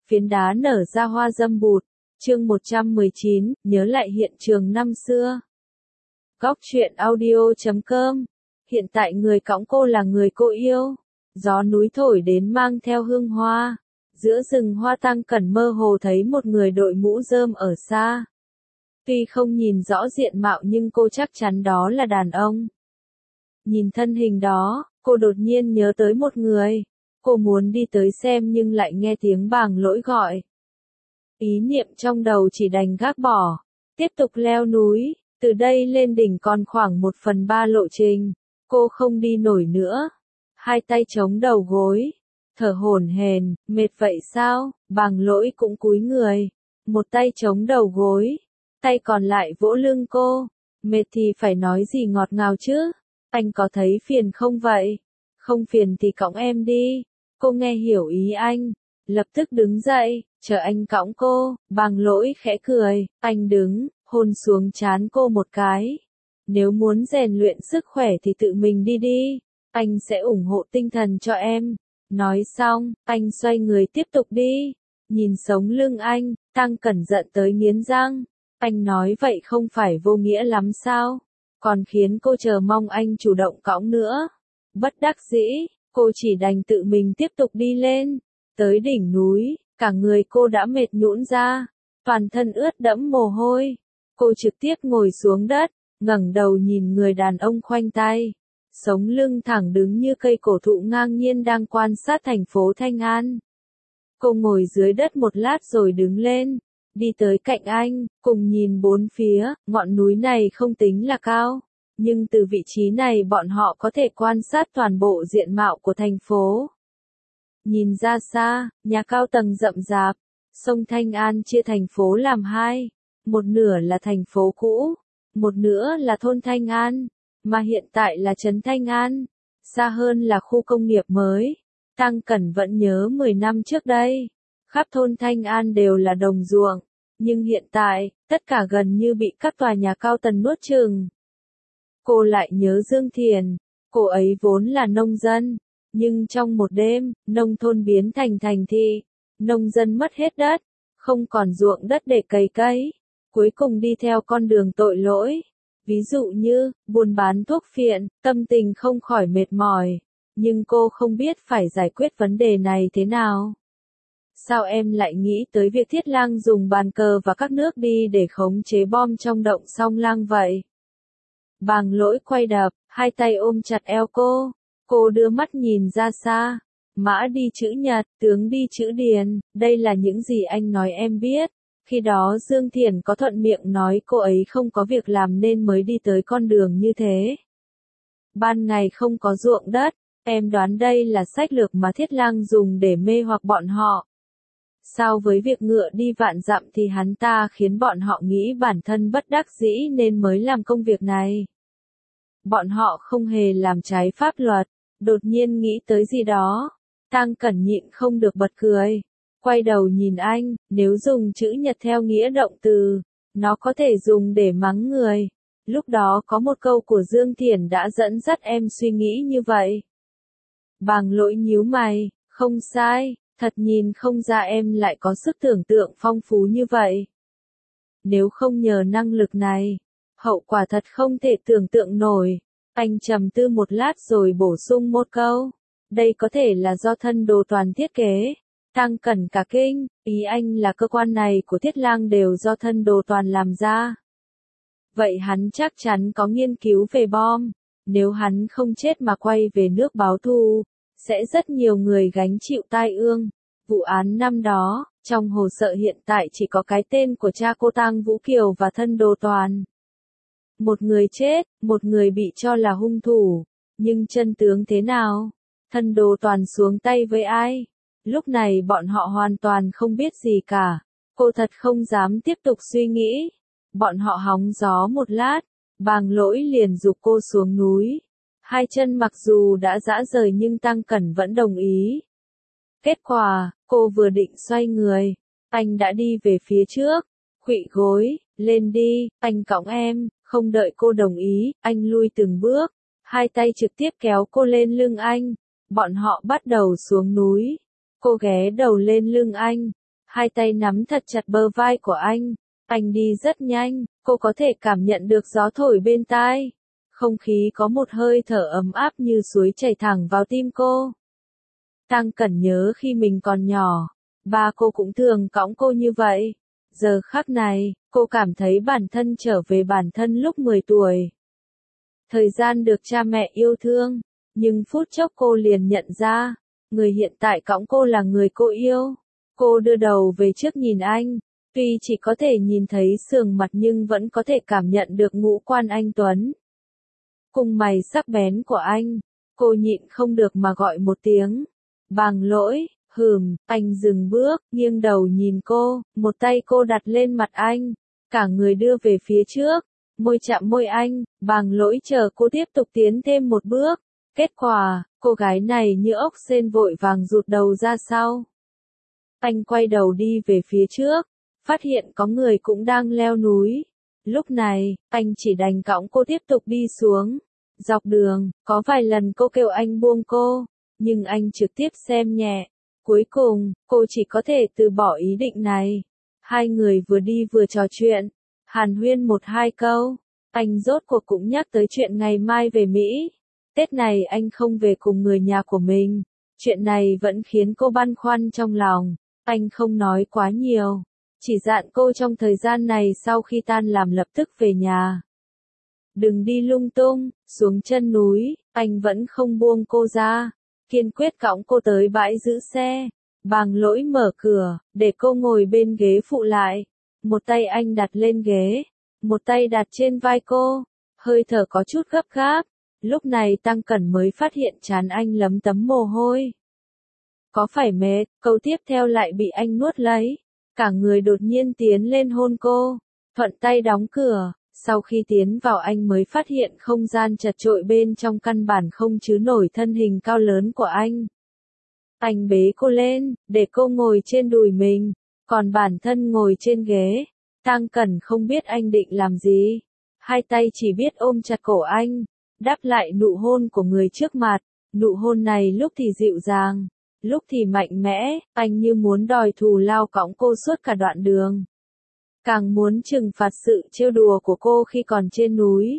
phiến đá nở ra hoa dâm bụt. Chương 119, nhớ lại hiện trường năm xưa. Góc truyện audio.com. Hiện tại người cõng cô là người cô yêu. Gió núi thổi đến mang theo hương hoa. Giữa rừng hoa Tăng Cẩn mơ hồ thấy một người đội mũ rơm ở xa. Tuy không nhìn rõ diện mạo nhưng cô chắc chắn đó là đàn ông. Nhìn thân hình đó, cô đột nhiên nhớ tới một người. Cô muốn đi tới xem nhưng lại nghe tiếng Bàng Lỗi gọi. Ý niệm trong đầu chỉ đành gác bỏ. Tiếp tục leo núi, từ đây lên đỉnh còn khoảng 1/3 lộ trình. Cô không đi nổi nữa. Hai tay chống đầu gối. Thở hổn hển, mệt vậy sao? Bàng Lỗi cũng cúi người. Một tay chống đầu gối. Tay còn lại vỗ lưng cô. Mệt thì phải nói gì ngọt ngào chứ? Anh có thấy phiền không vậy? Không phiền thì cõng em đi. Cô nghe hiểu ý anh. Lập tức đứng dậy, chờ anh cõng cô. Bàng Lỗi khẽ cười. Anh đứng, hôn xuống trán cô một cái. Nếu muốn rèn luyện sức khỏe thì tự mình đi đi. Anh sẽ ủng hộ tinh thần cho em. Nói xong, anh xoay người tiếp tục đi. Nhìn sống lưng anh, Tăng Cẩn giận tới nghiến răng. Anh nói vậy không phải vô nghĩa lắm sao? Còn khiến cô chờ mong anh chủ động cõng nữa. Bất đắc dĩ, cô chỉ đành tự mình tiếp tục đi lên. Tới đỉnh núi, cả người cô đã mệt nhũn ra. Toàn thân ướt đẫm mồ hôi. Cô trực tiếp ngồi xuống đất, ngẩng đầu nhìn người đàn ông khoanh tay. Sống lưng thẳng đứng như cây cổ thụ ngang nhiên đang quan sát thành phố Thanh An. Cô ngồi dưới đất một lát rồi đứng lên. Đi tới cạnh anh, cùng nhìn bốn phía, ngọn núi này không tính là cao. Nhưng từ vị trí này bọn họ có thể quan sát toàn bộ diện mạo của thành phố. Nhìn ra xa, nhà cao tầng rậm rạp, sông Thanh An chia thành phố làm hai. Một nửa là thành phố cũ, một nửa là thôn Thanh An, mà hiện tại là trấn Thanh An. Xa hơn là khu công nghiệp mới. Tăng Cẩn vẫn nhớ 10 năm trước đây. Khắp thôn Thanh An đều là đồng ruộng, nhưng hiện tại, tất cả gần như bị các tòa nhà cao tầng nuốt chửng. Cô lại nhớ Dương Thiền, cô ấy vốn là nông dân, nhưng trong một đêm, nông thôn biến thành thành thị, nông dân mất hết đất, không còn ruộng đất để cày cấy, cuối cùng đi theo con đường tội lỗi. Ví dụ như, buôn bán thuốc phiện, tâm tình không khỏi mệt mỏi, nhưng cô không biết phải giải quyết vấn đề này thế nào. Sao em lại nghĩ tới việc Thiết Lang dùng bàn cờ và các nước đi để khống chế bom trong động Song Lang vậy? Bàng Lỗi quay đập, hai tay ôm chặt eo cô. Cô đưa mắt nhìn ra xa. Mã đi chữ Nhật, tướng đi chữ Điền, đây là những gì anh nói em biết. Khi đó Dương Thiền có thuận miệng nói cô ấy không có việc làm nên mới đi tới con đường như thế. Ban ngày không có ruộng đất, em đoán đây là sách lược mà Thiết Lang dùng để mê hoặc bọn họ. Sao với việc ngựa đi vạn dặm thì hắn ta khiến bọn họ nghĩ bản thân bất đắc dĩ nên mới làm công việc này. Bọn họ không hề làm trái pháp luật, đột nhiên nghĩ tới gì đó. Tăng Cẩn nhịn không được bật cười. Quay đầu nhìn anh, nếu dùng chữ Nhật theo nghĩa động từ, nó có thể dùng để mắng người. Lúc đó có một câu của Dương Thiền đã dẫn dắt em suy nghĩ như vậy. Bàng Lỗi nhíu mày, không sai, thật nhìn không ra em lại có sức tưởng tượng phong phú như vậy. Nếu không nhờ năng lực này, hậu quả thật không thể tưởng tượng nổi. Anh trầm tư một lát rồi bổ sung một câu. Đây có thể là do thân đồ toàn thiết kế. Tăng Cẩn cả kinh, ý anh là cơ quan này của Thiết Lang đều do thân đồ toàn làm ra. Vậy hắn chắc chắn có nghiên cứu về bom. Nếu hắn không chết mà quay về nước báo thù, sẽ rất nhiều người gánh chịu tai ương. Vụ án năm đó, trong hồ sơ hiện tại chỉ có cái tên của cha cô Tăng Vũ Kiều và thân đồ toàn. Một người chết, một người bị cho là hung thủ. Nhưng chân tướng thế nào? Thân đồ toàn xuống tay với ai? Lúc này bọn họ hoàn toàn không biết gì cả. Cô thật không dám tiếp tục suy nghĩ. Bọn họ hóng gió một lát. Bàng Lỗi liền giục cô xuống núi. Hai chân mặc dù đã rã rời nhưng Tăng Cẩn vẫn đồng ý. Kết quả, cô vừa định xoay người. Anh đã đi về phía trước. Khuỵu gối, lên đi, anh cõng em. Không đợi cô đồng ý, anh lui từng bước. Hai tay trực tiếp kéo cô lên lưng anh. Bọn họ bắt đầu xuống núi. Cô ghé đầu lên lưng anh. hai tay nắm thật chặt bờ vai của anh. Anh đi rất nhanh, cô có thể cảm nhận được gió thổi bên tai. Không khí có một hơi thở ấm áp như suối chảy thẳng vào tim cô. Tăng Cẩn nhớ khi mình còn nhỏ, ba cô cũng thường cõng cô như vậy. Giờ khắc này, cô cảm thấy bản thân trở về bản thân lúc 10 tuổi. Thời gian được cha mẹ yêu thương, nhưng phút chốc cô liền nhận ra, người hiện tại cõng cô là người cô yêu. Cô đưa đầu về trước nhìn anh, tuy chỉ có thể nhìn thấy sườn mặt nhưng vẫn có thể cảm nhận được ngũ quan anh tuấn. Cùng mày sắc bén của anh, cô nhịn không được mà gọi một tiếng. Bằng lỗi, anh dừng bước, nghiêng đầu nhìn cô, một tay cô đặt lên mặt anh, cả người đưa về phía trước, môi chạm môi anh, bằng lỗi chờ cô tiếp tục tiến thêm một bước. Kết quả, cô gái này như ốc sên vội vàng rụt đầu ra sau. Anh quay đầu đi về phía trước, phát hiện có người cũng đang leo núi. Lúc này, anh chỉ đành cõng cô tiếp tục đi xuống. Dọc đường, có vài lần cô kêu anh buông cô, nhưng anh trực tiếp xem nhẹ. Cuối cùng, cô chỉ có thể từ bỏ ý định này. Hai người vừa đi vừa trò chuyện, hàn huyên một hai câu. Anh rốt cuộc cũng nhắc tới chuyện ngày mai về Mỹ. Tết này anh không về cùng người nhà của mình. Chuyện này vẫn khiến cô băn khoăn trong lòng. Anh không nói quá nhiều, chỉ dặn cô trong thời gian này sau khi tan làm lập tức về nhà. Đừng đi lung tung, xuống chân núi, anh vẫn không buông cô ra, kiên quyết cõng cô tới bãi giữ xe. Bằng lỗi mở cửa, để cô ngồi bên ghế phụ lại. Một tay anh đặt lên ghế, một tay đặt trên vai cô, hơi thở có chút gấp gáp. Lúc này Tăng Cẩn mới phát hiện trán anh lấm tấm mồ hôi. Có phải mệt, câu tiếp theo lại bị anh nuốt lấy. Cả người đột nhiên tiến lên hôn cô, thuận tay đóng cửa. Sau khi tiến vào anh mới phát hiện không gian chật chội bên trong căn bản không chứa nổi thân hình cao lớn của anh. Anh bế cô lên, để cô ngồi trên đùi mình, còn bản thân ngồi trên ghế. Tăng Cẩn không biết anh định làm gì. Hai tay chỉ biết ôm chặt cổ anh, đáp lại nụ hôn của người trước mặt. Nụ hôn này lúc thì dịu dàng, lúc thì mạnh mẽ, anh như muốn đòi thù lao cõng cô suốt cả đoạn đường. Càng muốn trừng phạt sự trêu đùa của cô khi còn trên núi.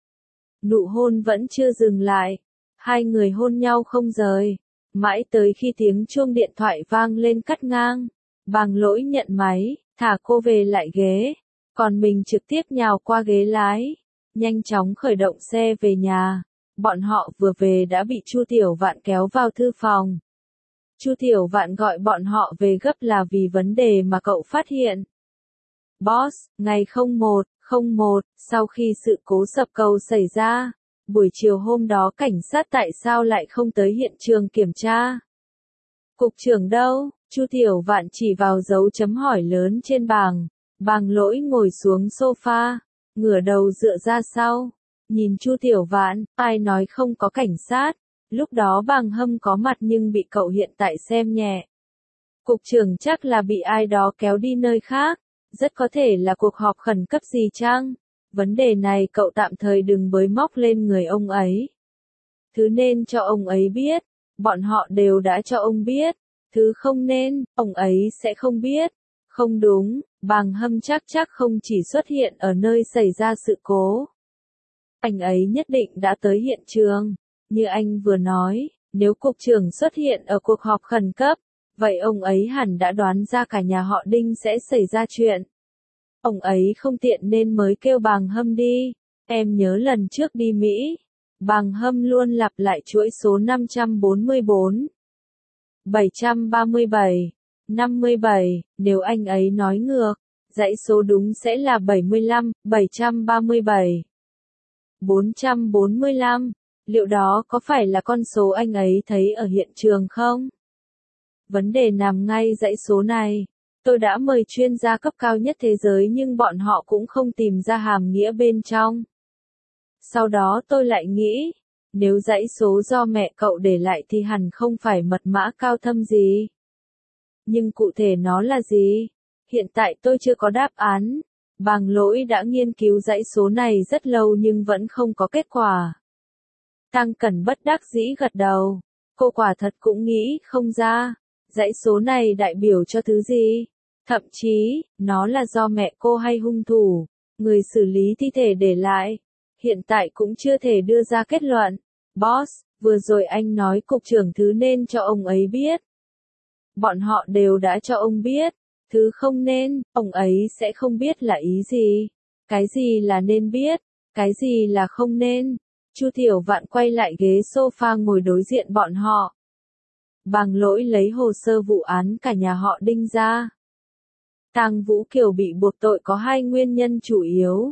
Nụ hôn vẫn chưa dừng lại. Hai người hôn nhau không rời. Mãi tới khi tiếng chuông điện thoại vang lên cắt ngang. Bằng lỗi nhận máy, thả cô về lại ghế. Còn mình trực tiếp nhào qua ghế lái. Nhanh chóng khởi động xe về nhà. Bọn họ vừa về đã bị Chu Tiểu Vạn kéo vào thư phòng. Chu Tiểu Vạn gọi bọn họ về gấp là vì vấn đề mà cậu phát hiện. Boss, ngày 01/01, sau khi sự cố sập cầu xảy ra, buổi chiều hôm đó cảnh sát tại sao lại không tới hiện trường kiểm tra? Cục trưởng đâu? Chu Tiểu Vạn chỉ vào dấu chấm hỏi lớn trên bảng. Bằng lỗi ngồi xuống sofa, ngửa đầu dựa ra sau, nhìn Chu Tiểu Vạn, ai nói không có cảnh sát? Lúc đó Bằng Hâm có mặt nhưng bị cậu hiện tại xem nhẹ. Cục trưởng chắc là bị ai đó kéo đi nơi khác. Rất có thể là cuộc họp khẩn cấp gì chăng? Vấn đề này cậu tạm thời đừng bới móc lên người ông ấy. Thứ nên cho ông ấy biết, bọn họ đều đã cho ông biết. Thứ không nên, ông ấy sẽ không biết. Không đúng, Bằng Hâm chắc không chỉ xuất hiện ở nơi xảy ra sự cố. Anh ấy nhất định đã tới hiện trường. Như anh vừa nói, nếu cục trưởng xuất hiện ở cuộc họp khẩn cấp, vậy ông ấy hẳn đã đoán ra cả nhà họ Đinh sẽ xảy ra chuyện. Ông ấy không tiện nên mới kêu Bằng Hâm đi. Em nhớ lần trước đi Mỹ, Bằng Hâm luôn lặp lại chuỗi số 544, 737, 57, nếu anh ấy nói ngược, dãy số đúng sẽ là 75, 737, 445. Liệu đó có phải là con số anh ấy thấy ở hiện trường không? Vấn đề nằm ngay dãy số này. Tôi đã mời chuyên gia cấp cao nhất thế giới nhưng bọn họ cũng không tìm ra hàm nghĩa bên trong. Sau đó tôi lại nghĩ, nếu dãy số do mẹ cậu để lại thì hẳn không phải mật mã cao thâm gì. Nhưng cụ thể nó là gì? Hiện tại tôi chưa có đáp án. Bằng lỗi đã nghiên cứu dãy số này rất lâu nhưng vẫn không có kết quả. Tăng Cẩn bất đắc dĩ gật đầu. Cô quả thật cũng nghĩ không ra. Dãy số này đại biểu cho thứ gì? Thậm chí, nó là do mẹ cô hay hung thủ, người xử lý thi thể để lại. Hiện tại cũng chưa thể đưa ra kết luận. Boss, vừa rồi anh nói cục trưởng thứ nên cho ông ấy biết. Bọn họ đều đã cho ông biết. Thứ không nên, ông ấy sẽ không biết là ý gì. Cái gì là nên biết, cái gì là không nên. Chu Thiểu Vạn quay lại ghế sofa ngồi đối diện bọn họ. Bằng lỗi lấy hồ sơ vụ án cả nhà họ Đinh ra. Tang Vũ Kiều bị buộc tội có hai nguyên nhân chủ yếu.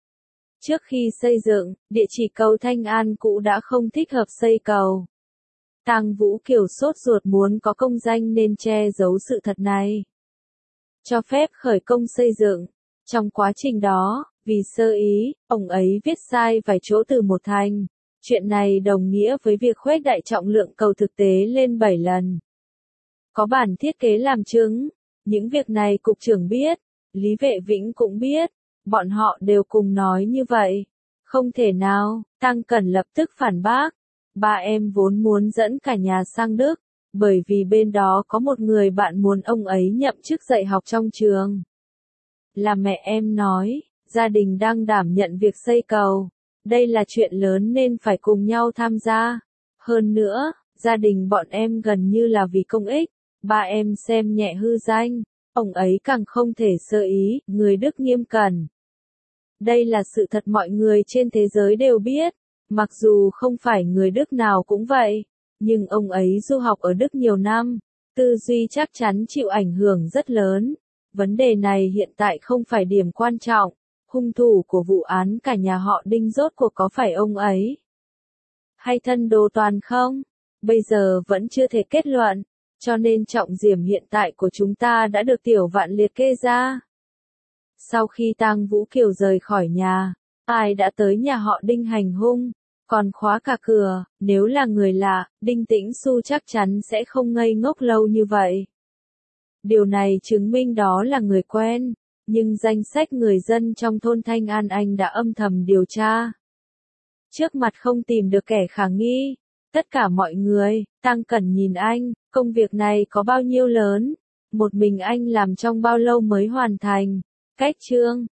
Trước khi xây dựng, địa chỉ cầu Thanh An cũ đã không thích hợp xây cầu. Tang Vũ Kiều sốt ruột muốn có công danh nên che giấu sự thật này. Cho phép khởi công xây dựng. Trong quá trình đó, vì sơ ý, ông ấy viết sai vài chỗ từ một thành. Chuyện này đồng nghĩa với việc khuếch đại trọng lượng cầu thực tế lên 7 lần. Có bản thiết kế làm chứng. Những việc này cục trưởng biết, Lý Vệ Vĩnh cũng biết. Bọn họ đều cùng nói như vậy. Không thể nào, Tăng Cẩn lập tức phản bác. Ba em vốn muốn dẫn cả nhà sang Đức, bởi vì bên đó có một người bạn muốn ông ấy nhậm chức dạy học trong trường. Là mẹ em nói, gia đình đang đảm nhận việc xây cầu. Đây là chuyện lớn nên phải cùng nhau tham gia. Hơn nữa, gia đình bọn em gần như là vì công ích. Ba em xem nhẹ hư danh. Ông ấy càng không thể sơ ý, người Đức nghiêm cẩn. Đây là sự thật mọi người trên thế giới đều biết. Mặc dù không phải người Đức nào cũng vậy, nhưng ông ấy du học ở Đức nhiều năm, tư duy chắc chắn chịu ảnh hưởng rất lớn. Vấn đề này hiện tại không phải điểm quan trọng, hung thủ của vụ án cả nhà họ Đinh rốt cuộc có phải ông ấy hay thân đồ Toàn không? Bây giờ vẫn chưa thể kết luận, cho nên trọng điểm hiện tại của chúng ta đã được Tiểu Vạn liệt kê ra. Sau khi Tang Vũ Kiều rời khỏi nhà, ai đã tới nhà họ Đinh hành hung, còn khóa cả cửa, nếu là người lạ, Đinh Tĩnh Xu chắc chắn sẽ không ngây ngốc lâu như vậy. Điều này chứng minh đó là người quen, nhưng danh sách người dân trong thôn Thanh An anh đã âm thầm điều tra. Trước mặt không tìm được kẻ khả nghi, tất cả mọi người, Tăng Cẩn nhìn anh, công việc này có bao nhiêu lớn, một mình anh làm trong bao lâu mới hoàn thành, cách chương.